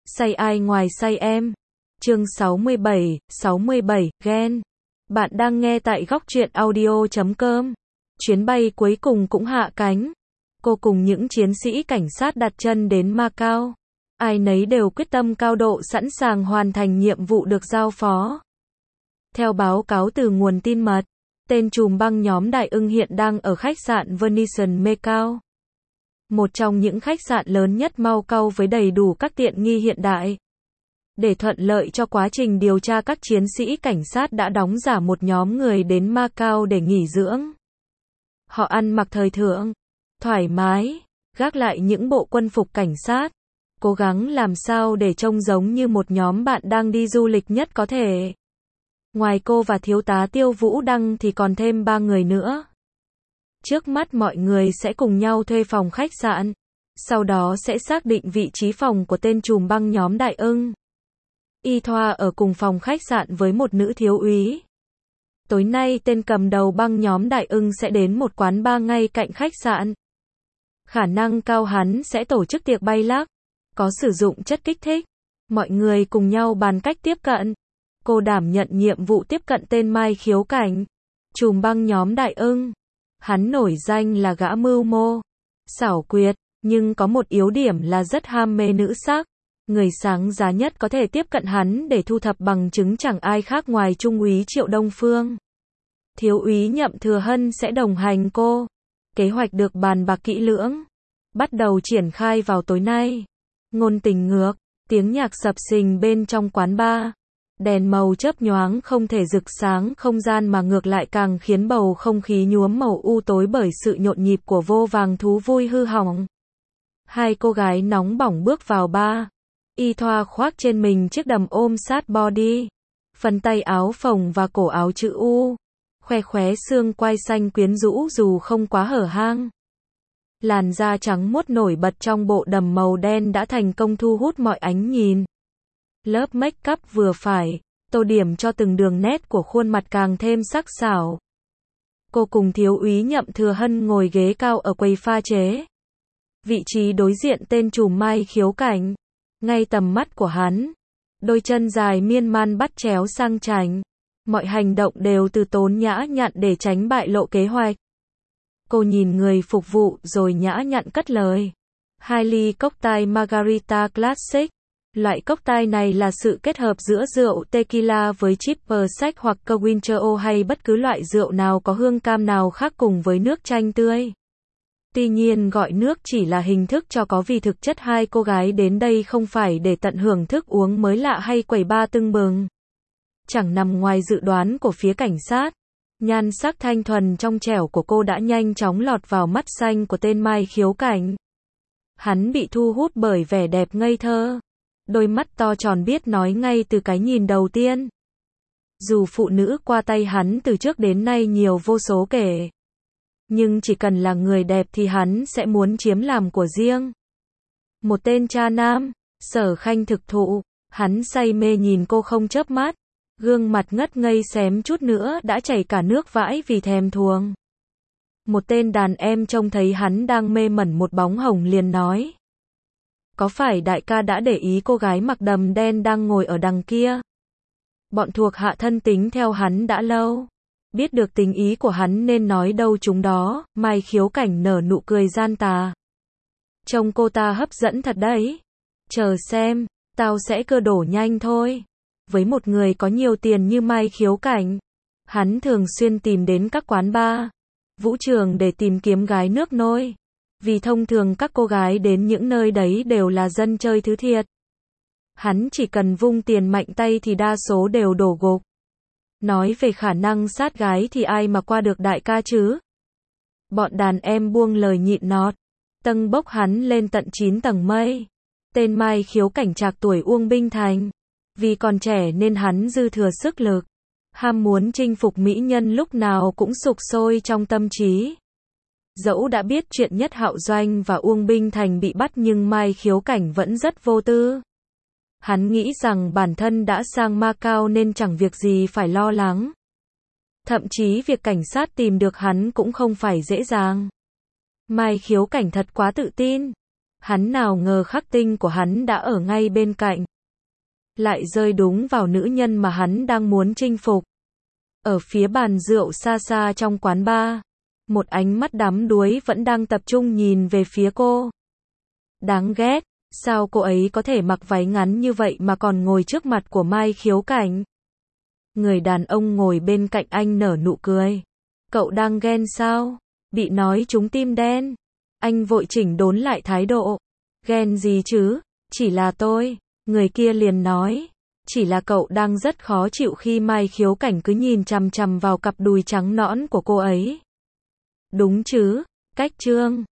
Say ai ngoài say em. Chương 67, ghen. Bạn đang nghe tại góc truyện audio.com. Chuyến bay cuối cùng cũng hạ cánh. Cô cùng những chiến sĩ cảnh sát đặt chân đến Macau. Ai nấy đều quyết tâm cao độ sẵn sàng hoàn thành nhiệm vụ được giao phó. Theo báo cáo từ nguồn tin mật, tên trùm băng nhóm Đại Ưng hiện đang ở khách sạn Venetian Macau. Một trong những khách sạn lớn nhất Macau với đầy đủ các tiện nghi hiện đại. Để thuận lợi cho quá trình điều tra, các chiến sĩ cảnh sát đã đóng giả một nhóm người đến Macau để nghỉ dưỡng. Họ ăn mặc thời thượng, thoải mái, gác lại những bộ quân phục cảnh sát, cố gắng làm sao để trông giống như một nhóm bạn đang đi du lịch nhất có thể. Ngoài cô và thiếu tá Tiêu Vũ Đăng thì còn thêm 3 người nữa. Trước mắt mọi người sẽ cùng nhau thuê phòng khách sạn, sau đó sẽ xác định vị trí phòng của tên trùm băng nhóm Đại Ưng. Y Thoa ở cùng phòng khách sạn với một nữ thiếu úy. Tối nay tên cầm đầu băng nhóm Đại Ưng sẽ đến một quán bar ngay cạnh khách sạn. Khả năng cao hắn sẽ tổ chức tiệc bay lắc, có sử dụng chất kích thích. Mọi người cùng nhau bàn cách tiếp cận. Cô đảm nhận nhiệm vụ tiếp cận tên Mai Khiếu Cảnh, trùm băng nhóm Đại Ưng. Hắn nổi danh là gã mưu mô, xảo quyệt, nhưng có một yếu điểm là rất ham mê nữ sắc. Người sáng giá nhất có thể tiếp cận hắn để thu thập bằng chứng chẳng ai khác ngoài Trung úy Triệu Đông Phương. Thiếu úy Nhậm Thừa Hân sẽ đồng hành cô. Kế hoạch được bàn bạc kỹ lưỡng, bắt đầu triển khai vào tối nay. Ngôn tình ngược, tiếng nhạc sập sình bên trong quán bar. Đèn màu chớp nhoáng không thể rực sáng không gian mà ngược lại càng khiến bầu không khí nhuốm màu u tối bởi sự nhộn nhịp của vô vàng thú vui hư hỏng. Hai cô gái nóng bỏng bước vào bar. Y Thoa khoác trên mình chiếc đầm ôm sát body, phần tay áo phồng và cổ áo chữ U, khoe khóe xương quai xanh quyến rũ dù không quá hở hang. Làn da trắng muốt nổi bật trong bộ đầm màu đen đã thành công thu hút mọi ánh nhìn. Lớp make up vừa phải, tô điểm cho từng đường nét của khuôn mặt càng thêm sắc sảo. Cô cùng thiếu úy Nhậm Thừa Hân ngồi ghế cao ở quầy pha chế. Vị trí đối diện tên trùm Mai Khiếu Cảnh. Ngay tầm mắt của hắn, đôi chân dài miên man bắt chéo sang chảnh. Mọi hành động đều từ tốn nhã nhặn để tránh bại lộ kế hoạch. Cô nhìn người phục vụ rồi nhã nhặn cất lời. 2 ly cocktail Margarita Classic. Loại cocktail này là sự kết hợp giữa rượu tequila với triple sec hoặc Cointreau hay bất cứ loại rượu nào có hương cam nào khác cùng với nước chanh tươi. Tuy nhiên gọi nước chỉ là hình thức cho có vì thực chất hai cô gái đến đây không phải để tận hưởng thức uống mới lạ hay quẩy bar tưng bừng. Chẳng nằm ngoài dự đoán của phía cảnh sát. Nhan sắc thanh thuần trong trẻo của cô đã nhanh chóng lọt vào mắt xanh của tên Mai Khiếu Cảnh. Hắn bị thu hút bởi vẻ đẹp ngây thơ. Đôi mắt to tròn biết nói ngay từ cái nhìn đầu tiên. Dù phụ nữ qua tay hắn từ trước đến nay nhiều vô số kể. Nhưng chỉ cần là người đẹp thì hắn sẽ muốn chiếm làm của riêng. Một tên cha nam, Sở Khanh thực thụ, hắn say mê nhìn cô không chớp mắt. Gương mặt ngất ngây xém chút nữa đã chảy cả nước vãi vì thèm thuồng. Một tên đàn em trông thấy hắn đang mê mẩn một bóng hồng liền nói. Có phải đại ca đã để ý cô gái mặc đầm đen đang ngồi ở đằng kia? Bọn thuộc hạ thân tính theo hắn đã lâu. Biết được tình ý của hắn nên nói đâu chúng đó. Mai Khiếu Cảnh nở nụ cười gian tà. Trông cô ta hấp dẫn thật đấy. Chờ xem, tao sẽ cơ đổ nhanh thôi. Với một người có nhiều tiền như Mai Khiếu Cảnh, hắn thường xuyên tìm đến các quán bar, vũ trường để tìm kiếm gái nước nôi. Vì thông thường các cô gái đến những nơi đấy đều là dân chơi thứ thiệt. Hắn chỉ cần vung tiền mạnh tay thì đa số đều đổ gục. Nói về khả năng sát gái thì ai mà qua được đại ca chứ? Bọn đàn em buông lời nhịn nót, tâng bốc hắn lên tận 9 tầng mây. Tên Mai Khiếu Cảnh trạc tuổi Uông Binh Thành. Vì còn trẻ nên hắn dư thừa sức lực. Ham muốn chinh phục mỹ nhân lúc nào cũng sục sôi trong tâm trí. Dẫu đã biết chuyện Nhất Hạo Doanh và Uông Binh Thành bị bắt nhưng Mai Khiếu Cảnh vẫn rất vô tư. Hắn nghĩ rằng bản thân đã sang Macau nên chẳng việc gì phải lo lắng. Thậm chí việc cảnh sát tìm được hắn cũng không phải dễ dàng. Mai Khiếu Cảnh thật quá tự tin. Hắn nào ngờ khắc tinh của hắn đã ở ngay bên cạnh. Lại rơi đúng vào nữ nhân mà hắn đang muốn chinh phục. Ở phía bàn rượu xa xa trong quán bar, một ánh mắt đắm đuối vẫn đang tập trung nhìn về phía cô. Đáng ghét, sao cô ấy có thể mặc váy ngắn như vậy mà còn ngồi trước mặt của Mai Khiếu Cảnh? Người đàn ông ngồi bên cạnh anh nở nụ cười. Cậu đang ghen sao? Bị nói trúng tim đen. Anh vội chỉnh đốn lại thái độ. Ghen gì chứ? Chỉ là tôi. Người kia liền nói. Chỉ là cậu đang rất khó chịu khi Mai Khiếu Cảnh cứ nhìn chằm chằm vào cặp đùi trắng nõn của cô ấy. Đúng chứ? Cách trương.